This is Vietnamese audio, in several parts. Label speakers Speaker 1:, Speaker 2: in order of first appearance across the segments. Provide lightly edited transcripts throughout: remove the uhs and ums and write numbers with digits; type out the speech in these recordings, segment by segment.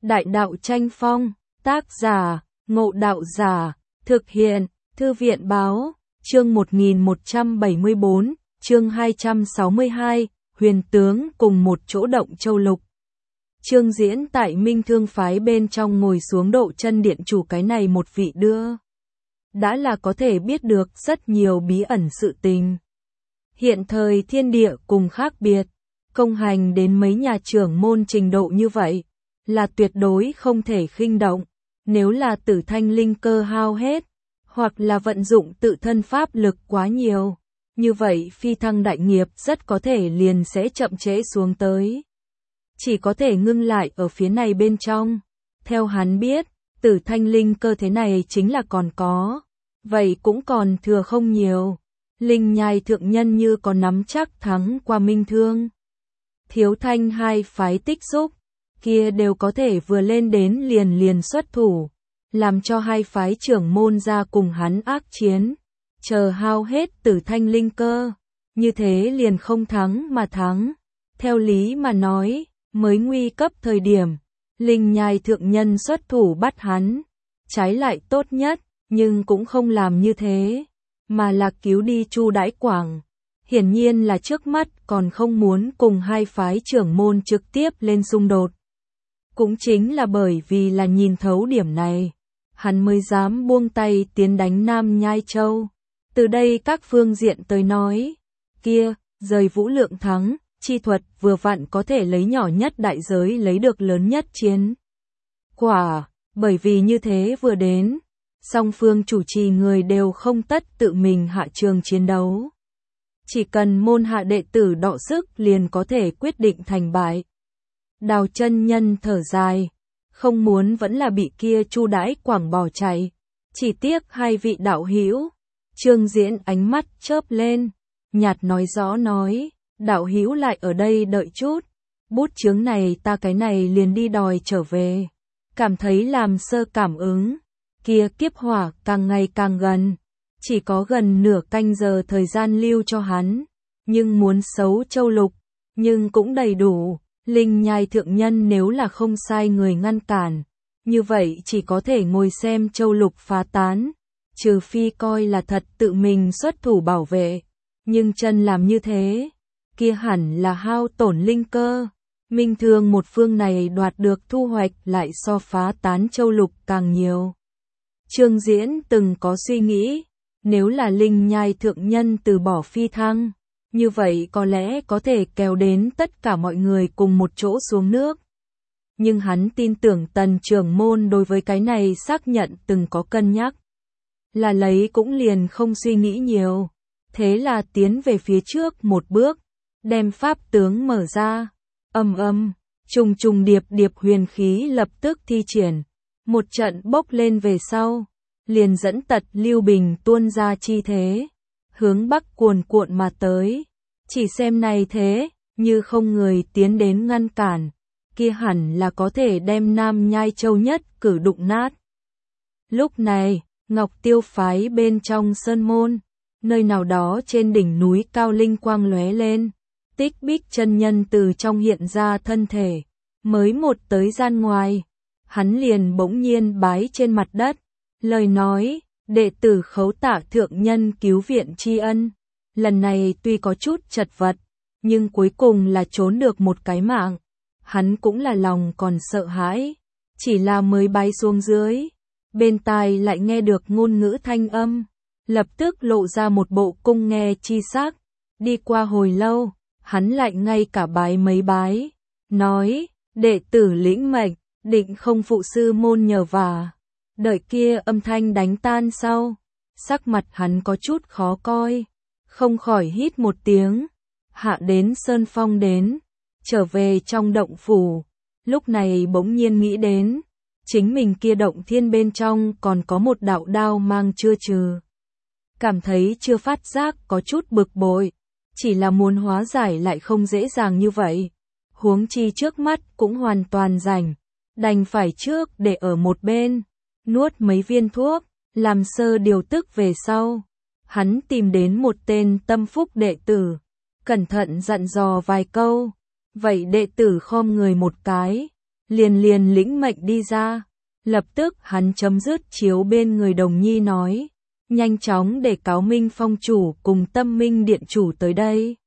Speaker 1: Đại đạo tranh phong, tác giả, Ngộ Đạo Giả, thực hiện, Thư viện báo, chương 1174, chương 262, huyền tướng cùng một chỗ động châu lục. Chương diễn tại Minh Thương phái bên trong ngồi xuống độ chân điện chủ, cái này một vị đưa. Đã là có thể biết được rất nhiều bí ẩn sự tình. Hiện thời thiên địa cùng khác biệt, công hành đến mấy nhà trưởng môn trình độ như vậy, là tuyệt đối không thể khinh động. Nếu là Tử Thanh linh cơ hao hết, hoặc là vận dụng tự thân pháp lực quá nhiều, như vậy phi thăng đại nghiệp rất có thể liền sẽ chậm trễ xuống tới. Chỉ có thể ngưng lại ở phía này bên trong. Theo hắn biết, Tử Thanh linh cơ thế này chính là còn có, vậy cũng còn thừa không nhiều. Linh Nhai thượng nhân như có nắm chắc thắng qua Minh Thương, Thiếu Thanh hai phái tích xúc, kia đều có thể vừa lên đến liền xuất thủ, làm cho hai phái trưởng môn ra cùng hắn ác chiến, chờ hao hết Tử Thanh linh cơ, như thế liền không thắng mà thắng. Theo lý mà nói, mới nguy cấp thời điểm, Linh Nhai thượng nhân xuất thủ bắt hắn, trái lại tốt nhất, nhưng cũng không làm như thế, mà là cứu đi Chu Đãi Quảng. Hiển nhiên là trước mắt còn không muốn cùng hai phái trưởng môn trực tiếp lên xung đột. Cũng chính là bởi vì là nhìn thấu điểm này, hắn mới dám buông tay tiến đánh Nam Nhai Châu. Từ đây các phương diện tới nói, kia, rời Vũ Lượng thắng, chi thuật vừa vặn có thể lấy nhỏ nhất đại giới lấy được lớn nhất chiến quả, bởi vì như thế vừa đến, song phương chủ trì người đều không tất tự mình hạ trường chiến đấu. Chỉ cần môn hạ đệ tử đọ sức liền có thể quyết định thành bại. Đào chân nhân thở dài, không muốn vẫn là bị kia Chu Đãi Quảng bỏ chạy. Chỉ tiếc hai vị đạo hữu. Trương Diễn ánh mắt chớp lên, nhạt nói rõ nói, đạo hữu lại ở đây đợi chút, bút chướng này ta cái này liền đi đòi trở về. Cảm thấy làm sơ cảm ứng, kia kiếp hỏa càng ngày càng gần, chỉ có gần nửa canh giờ thời gian lưu cho hắn, nhưng muốn xấu châu lục, nhưng cũng đầy đủ. Linh Nhai thượng nhân nếu là không sai người ngăn cản, như vậy chỉ có thể ngồi xem châu lục phá tán, trừ phi coi là thật tự mình xuất thủ bảo vệ, nhưng chân làm như thế, kia hẳn là hao tổn linh cơ. Minh Thương một phương này đoạt được thu hoạch lại so phá tán châu lục càng nhiều. Trương Diễn từng có suy nghĩ, nếu là Linh Nhai thượng nhân từ bỏ phi thăng, như vậy có lẽ có thể kéo đến tất cả mọi người cùng một chỗ xuống nước. Nhưng hắn tin tưởng Tần trưởng môn đối với cái này xác nhận từng có cân nhắc. Là lấy cũng liền không suy nghĩ nhiều. Thế là tiến về phía trước một bước, đem pháp tướng mở ra. Trùng trùng điệp điệp huyền khí lập tức thi triển. Một trận bốc lên về sau, liền dẫn tật Lưu Bình tuôn ra chi thế, hướng bắc cuồn cuộn mà tới. Chỉ xem này thế, như không người tiến đến ngăn cản, kia hẳn là có thể đem Nam Nhai Châu nhất cử đụng nát. Lúc này, Ngọc Tiêu phái bên trong sơn môn, nơi nào đó trên đỉnh núi cao linh quang lóe lên, Tích Bích chân nhân từ trong hiện ra thân thể, mới một tới gian ngoài, hắn liền bỗng nhiên bái trên mặt đất, lời nói, đệ tử khấu tạ thượng nhân cứu viện tri ân. Lần này tuy có chút chật vật, nhưng cuối cùng là trốn được một cái mạng. Hắn cũng là lòng còn sợ hãi, chỉ là mới bái xuống dưới, bên tai lại nghe được ngôn ngữ thanh âm, lập tức lộ ra một bộ cung nghe chi sắc. Đi qua hồi lâu, hắn lại ngay cả bái mấy bái, nói, đệ tử lĩnh mệnh, định không phụ sư môn nhờ vả. Đợi kia âm thanh đánh tan sau, sắc mặt hắn có chút khó coi, không khỏi hít một tiếng, hạ đến sơn phong đến, trở về trong động phủ. Lúc này bỗng nhiên nghĩ đến, chính mình kia động thiên bên trong còn có một đạo đao mang chưa trừ. Cảm thấy chưa phát giác có chút bực bội, chỉ là muốn hóa giải lại không dễ dàng như vậy. Huống chi trước mắt cũng hoàn toàn rảnh, đành phải trước để ở một bên, nuốt mấy viên thuốc, làm sơ điều tức về sau. Hắn tìm đến một tên tâm phúc đệ tử, cẩn thận dặn dò vài câu, vậy đệ tử khom người một cái, liền lĩnh mệnh đi ra. Lập tức hắn chấm dứt chiếu bên người Đồng Nhi nói, nhanh chóng để cáo Minh Phong chủ cùng Tâm Minh điện chủ tới đây.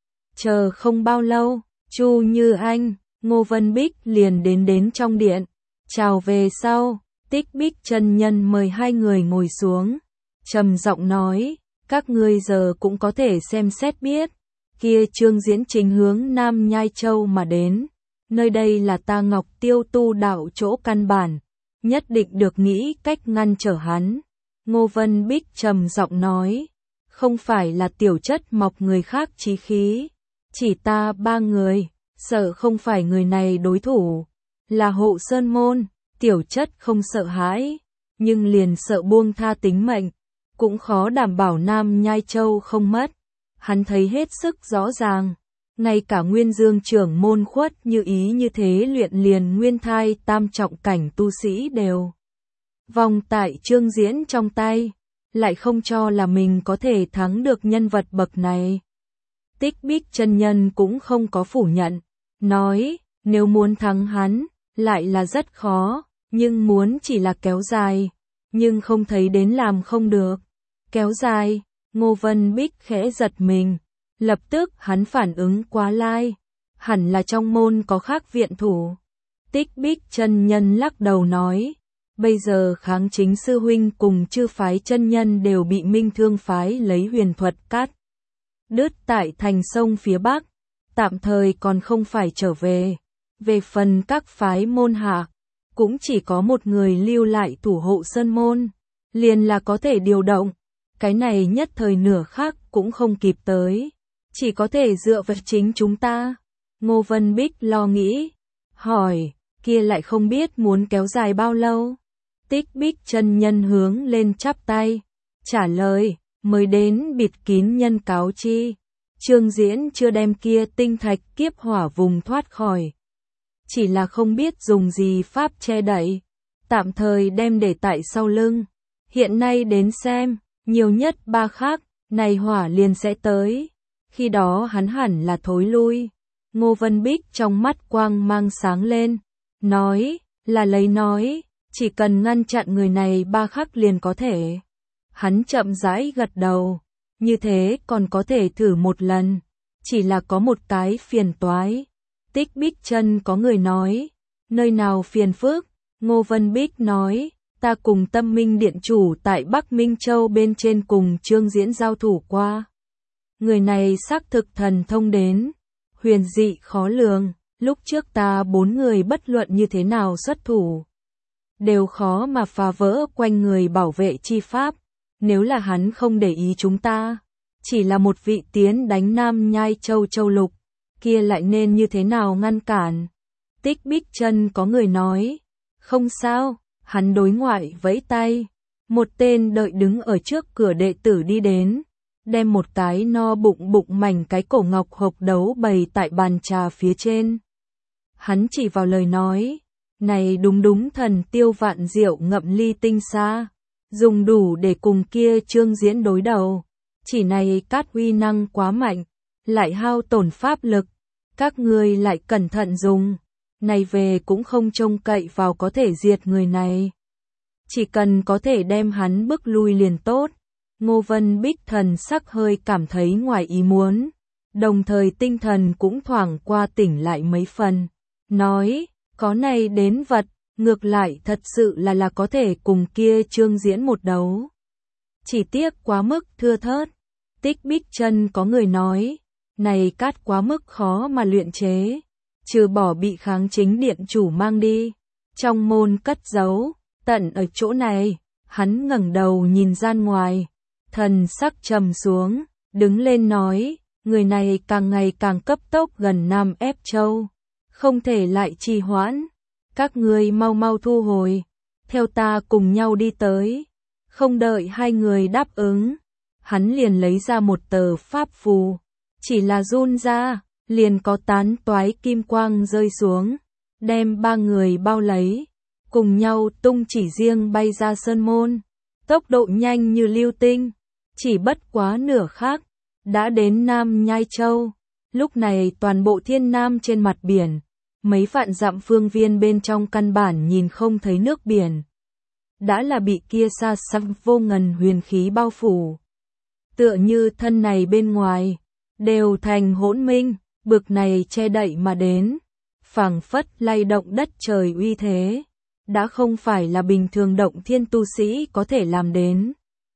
Speaker 1: Chờ không bao lâu, Chu Như Anh, Ngô Vân Bích liền đến trong điện. Chào về sau, Tích Bích chân nhân mời hai người ngồi xuống, trầm giọng nói, các ngươi giờ cũng có thể xem xét biết, kia Trương Diễn chính hướng Nam Nhai Châu mà đến, nơi đây là ta Ngọc Tiêu tu đạo chỗ căn bản, nhất định được nghĩ cách ngăn trở hắn. Ngô Vân Bích trầm giọng nói, không phải là tiểu chất mọc người khác chí khí, chỉ ta ba người, sợ không phải người này đối thủ, là Hộ Sơn môn, tiểu chất không sợ hãi, nhưng liền sợ buông tha tính mệnh, cũng khó đảm bảo Nam Nhai Châu không mất. Hắn thấy hết sức rõ ràng, ngay cả Nguyên Dương trưởng môn Khuất Như Ý như thế luyện liền nguyên thai tam trọng cảnh tu sĩ đều vòng tại Trương Diễn trong tay, lại không cho là mình có thể thắng được nhân vật bậc này. Tích Bích chân nhân cũng không có phủ nhận, nói, nếu muốn thắng hắn, lại là rất khó, nhưng muốn chỉ là kéo dài, nhưng không thấy đến làm không được. Kéo dài, Ngô Vân Bích khẽ giật mình, lập tức hắn phản ứng quá lai, hẳn là trong môn có khác viện thủ. Tích Bích chân nhân lắc đầu nói, bây giờ Kháng Chính sư huynh cùng chư phái chân nhân đều bị Minh Thương phái lấy huyền thuật cắt đứt tại thành sông phía Bắc, tạm thời còn không phải trở về. Về phần các phái môn hạ, cũng chỉ có một người lưu lại thủ hộ sơn môn, liền là có thể điều động. Cái này nhất thời nửa khắc cũng không kịp tới, chỉ có thể dựa vào chính chúng ta. Ngô Vân Bích lo nghĩ, hỏi, kia lại không biết muốn kéo dài bao lâu. Tích Bích chân nhân hướng lên chắp tay, trả lời, mới đến bịt kín nhân cáo chi. Trương Diễn chưa đem kia tinh thạch kiếp hỏa vùng thoát khỏi, chỉ là không biết dùng gì pháp che đậy, tạm thời đem để tại sau lưng. Hiện nay đến xem, nhiều nhất 3 khắc, này hỏa liền sẽ tới. Khi đó hắn hẳn là thối lui. Ngô Vân Bích trong mắt quang mang sáng lên, nói, là lấy nói, chỉ cần ngăn chặn người này 3 khắc liền có thể. Hắn chậm rãi gật đầu, như thế còn có thể thử một lần, chỉ là có một cái phiền toái. Tích Bích chân có người nói, nơi nào phiền phức? Ngô Vân Bích nói, ta cùng Tâm Minh điện chủ tại Bắc Minh Châu bên trên cùng Trương Diễn giao thủ qua. Người này xác thực thần thông đến, huyền dị khó lường, lúc trước ta 4 người bất luận như thế nào xuất thủ, đều khó mà phá vỡ quanh người bảo vệ chi pháp. Nếu là hắn không để ý chúng ta, chỉ là một vị tiến đánh Nam Nhai Châu châu lục, kia lại nên như thế nào ngăn cản? Tích Bích chân có người nói, không sao, hắn đối ngoại vẫy tay, một tên đợi đứng ở trước cửa đệ tử đi đến, đem một cái no bụng mảnh cái cổ ngọc hộp đấu bày tại bàn trà phía trên. Hắn chỉ vào lời nói, này đúng thần tiêu vạn diệu ngậm ly tinh xa, dùng đủ để cùng kia Trương Diễn đối đầu, chỉ này cát uy năng quá mạnh, lại hao tổn pháp lực, các ngươi lại cẩn thận dùng, này về cũng không trông cậy vào có thể diệt người này. Chỉ cần có thể đem hắn bức lui liền tốt. Ngô Vân Bích thần sắc hơi cảm thấy ngoài ý muốn, đồng thời tinh thần cũng thoảng qua tỉnh lại mấy phần, nói, có này đến vật, ngược lại thật sự là có thể cùng kia Trương Diễn một đấu. Chỉ tiếc quá mức thưa thớt. Tích Bích chân có người nói, này cát quá mức khó mà luyện chế, trừ bỏ bị Kháng Chính điện chủ mang đi, trong môn cất giấu, tận ở chỗ này. Hắn ngẩng đầu nhìn ra ngoài, thần sắc trầm xuống, đứng lên nói, người này càng ngày càng cấp tốc gần Nam Ép Châu, không thể lại trì hoãn, các ngươi mau thu hồi, theo ta cùng nhau đi tới. Không đợi hai người đáp ứng, hắn liền lấy ra một tờ pháp phù, chỉ là run ra, liền có tán toái kim quang rơi xuống, đem 3 người bao lấy, cùng nhau tung chỉ riêng bay ra sơn môn, tốc độ nhanh như lưu tinh, chỉ bất quá nửa khắc, đã đến Nam Nhai Châu. Lúc này toàn bộ Thiên Nam trên mặt biển, mấy vạn dặm phương viên bên trong căn bản nhìn không thấy nước biển. Đã là bị kia xa xăm vô ngần huyền khí bao phủ. Tựa như thân này bên ngoài, đều thành hỗn minh, bực này che đậy mà đến. Phảng phất lay động đất trời uy thế. Đã không phải là bình thường động thiên tu sĩ có thể làm đến.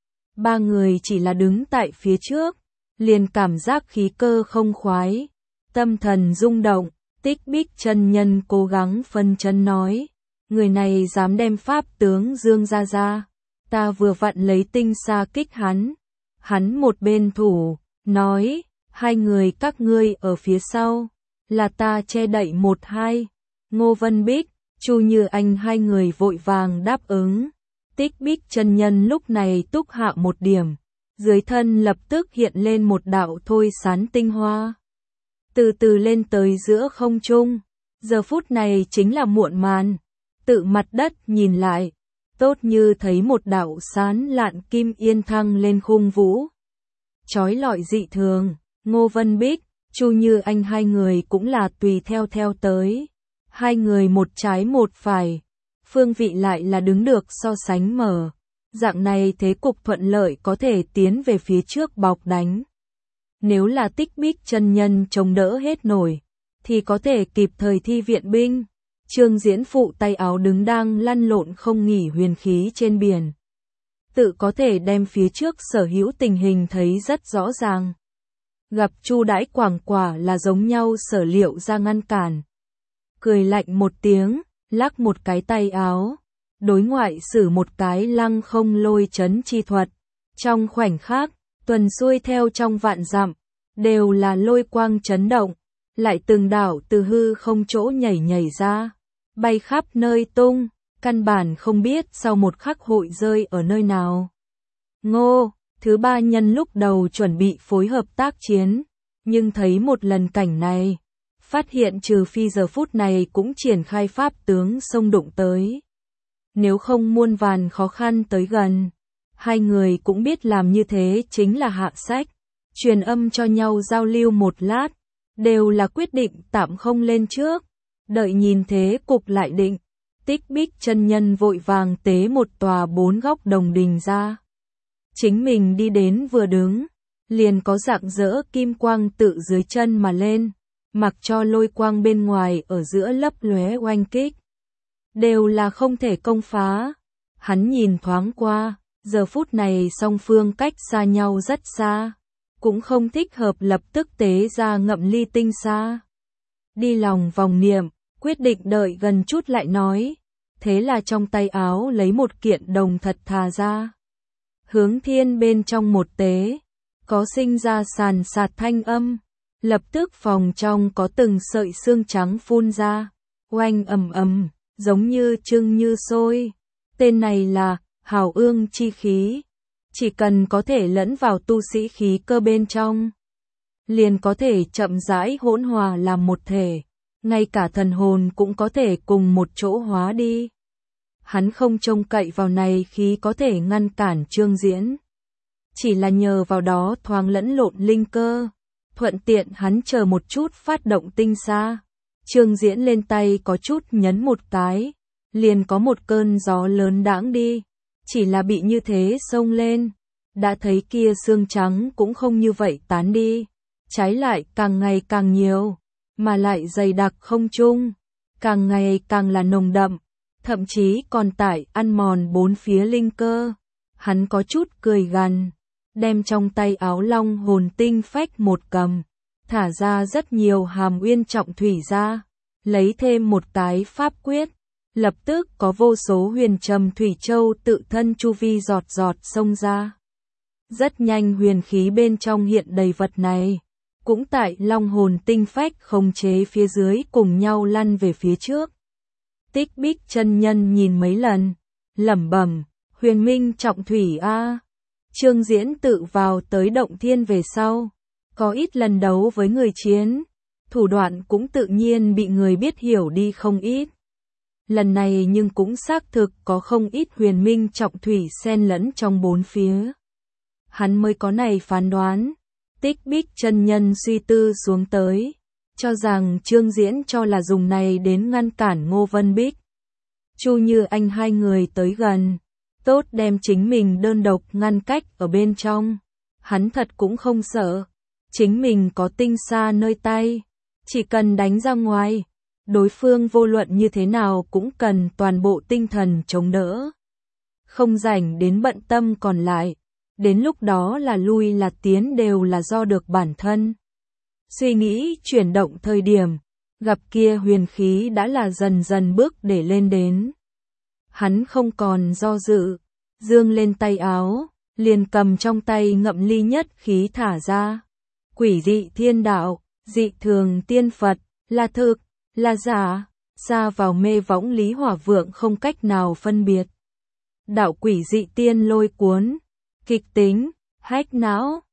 Speaker 1: Ba người chỉ là đứng tại phía trước, liền cảm giác khí cơ không khoái. Tâm thần rung động, Tích Bích chân nhân cố gắng phân chân nói. Người này dám đem pháp tướng Dương ra. Ta vừa vặn lấy tinh xa kích hắn. Hắn một bên thủ, nói, hai người các ngươi ở phía sau, là ta che đậy một hai. Ngô Vân Bích, Chu Như Anh hai người vội vàng đáp ứng. Tích Bích chân nhân lúc này túc hạ một điểm, dưới thân lập tức hiện lên một đạo thôi sán tinh hoa. Từ từ lên tới giữa không trung, giờ phút này chính là muộn màn, tự mặt đất nhìn lại, tốt như thấy một đạo sán lạn kim yên thăng lên khung vũ. Chói lọi dị thường, Ngô Vân Bích, Chu Như Anh hai người cũng là tùy theo tới. Hai người một trái một phải, phương vị lại là đứng được so sánh mở. Dạng này thế cục thuận lợi có thể tiến về phía trước bọc đánh. Nếu là Tích Bích chân nhân chống đỡ hết nổi, thì có thể kịp thời thi viện binh. Trương Diễn phụ tay áo đứng đang lăn lộn không nghỉ huyền khí trên biển. Tự có thể đem phía trước sở hữu tình hình thấy rất rõ ràng. Gặp Chu Đãi Quảng quả là giống nhau sở liệu ra ngăn cản. Cười lạnh một tiếng, lắc một cái tay áo. Đối ngoại sử một cái lăng không lôi chấn chi thuật. Trong khoảnh khắc, tuần xuôi theo trong vạn dặm, đều là lôi quang chấn động. Lại từng đảo từ hư không chỗ nhảy ra, bay khắp nơi tung, căn bản không biết sau một khắc hội rơi ở nơi nào. Ngô, thứ ba nhân lúc đầu chuẩn bị phối hợp tác chiến, nhưng thấy một lần cảnh này, phát hiện trừ phi giờ phút này cũng triển khai pháp tướng xông đụng tới. Nếu không muôn vàn khó khăn tới gần, hai người cũng biết làm như thế chính là hạ sách, truyền âm cho nhau giao lưu một lát. Đều là quyết định tạm không lên trước, đợi nhìn thế cục lại định. Tích Bích chân nhân vội vàng tế một tòa 4 góc đồng đình ra. Chính mình đi đến vừa đứng, liền có rạng rỡ kim quang tự dưới chân mà lên, mặc cho lôi quang bên ngoài ở giữa lấp lóe oanh kích. Đều là không thể công phá. Hắn nhìn thoáng qua, giờ phút này song phương cách xa nhau rất xa. Cũng không thích hợp lập tức tế ra ngậm ly tinh xa. Đi lòng vòng niệm, quyết định đợi gần chút lại nói. Thế là trong tay áo lấy một kiện đồng thật thà ra. Hướng thiên bên trong một tế, có sinh ra sàn sạt thanh âm. Lập tức phòng trong có từng sợi xương trắng phun ra. Oanh ầm, giống như trưng như sôi. Tên này là Hào Ương chi khí. Chỉ cần có thể lẫn vào tu sĩ khí cơ bên trong, liền có thể chậm rãi hỗn hòa làm một thể, ngay cả thần hồn cũng có thể cùng một chỗ hóa đi. Hắn không trông cậy vào này khí có thể ngăn cản Trương Diễn, chỉ là nhờ vào đó thoáng lẫn lộn linh cơ, thuận tiện hắn chờ một chút phát động tinh xa. Trương Diễn lên tay có chút nhấn một cái, liền có một cơn gió lớn đãng đi. Chỉ là bị như thế xông lên, đã thấy kia xương trắng cũng không như vậy tán đi, trái lại càng ngày càng nhiều, mà lại dày đặc không chung, càng ngày càng là nồng đậm, thậm chí còn tải ăn mòn bốn phía linh cơ. Hắn có chút cười gằn, đem trong tay áo long hồn tinh phách một cầm, thả ra rất nhiều hàm uyên trọng thủy ra, lấy thêm một cái pháp quyết. Lập tức có vô số huyền trầm thủy châu tự thân chu vi giọt giọt xông ra. Rất nhanh huyền khí bên trong hiện đầy vật này, cũng tại long hồn tinh phách khống chế phía dưới cùng nhau lăn về phía trước. Tích Bích chân nhân nhìn mấy lần, lẩm bẩm, huyền minh trọng thủy a. Trương Diễn tự vào tới động thiên về sau, có ít lần đấu với người chiến, thủ đoạn cũng tự nhiên bị người biết hiểu đi không ít. Lần này nhưng cũng xác thực có không ít huyền minh trọng thủy xen lẫn trong bốn phía. Hắn mới có này phán đoán. Tích Bích chân nhân suy tư xuống tới, cho rằng Trương Diễn cho là dùng này đến ngăn cản Ngô Vân Bích. Chu Như Anh hai người tới gần, tốt đem chính mình đơn độc ngăn cách ở bên trong. Hắn thật cũng không sợ, chính mình có tinh xa nơi tay, chỉ cần đánh ra ngoài, đối phương vô luận như thế nào cũng cần toàn bộ tinh thần chống đỡ. Không rảnh đến bận tâm còn lại, đến lúc đó là lui là tiến đều là do được bản thân. Suy nghĩ chuyển động thời điểm, gặp kia huyền khí đã là dần dần bước để lên đến. Hắn không còn do dự, dương lên tay áo, liền cầm trong tay ngậm ly nhất khí thả ra. Quỷ dị thiên đạo, dị thường tiên Phật, là thực, là giả, xa vào mê võng Lý Hỏa Vượng không cách nào phân biệt. Đạo quỷ dị tiên lôi cuốn, kịch tính, hách não,